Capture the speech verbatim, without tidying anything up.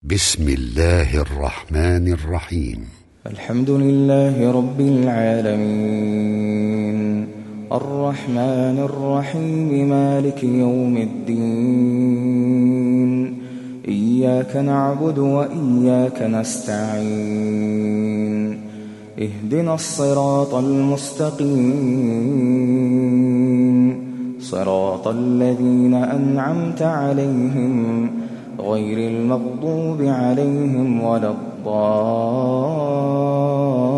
بسم الله الرحمن الرحيم. الحمد لله رب العالمين الرحمن الرحيم مالك يوم الدين إياك نعبد وإياك نستعين اهدنا الصراط المستقيم صراط الذين أنعمت عليهم غير المغضوب عليهم ولا الضالين.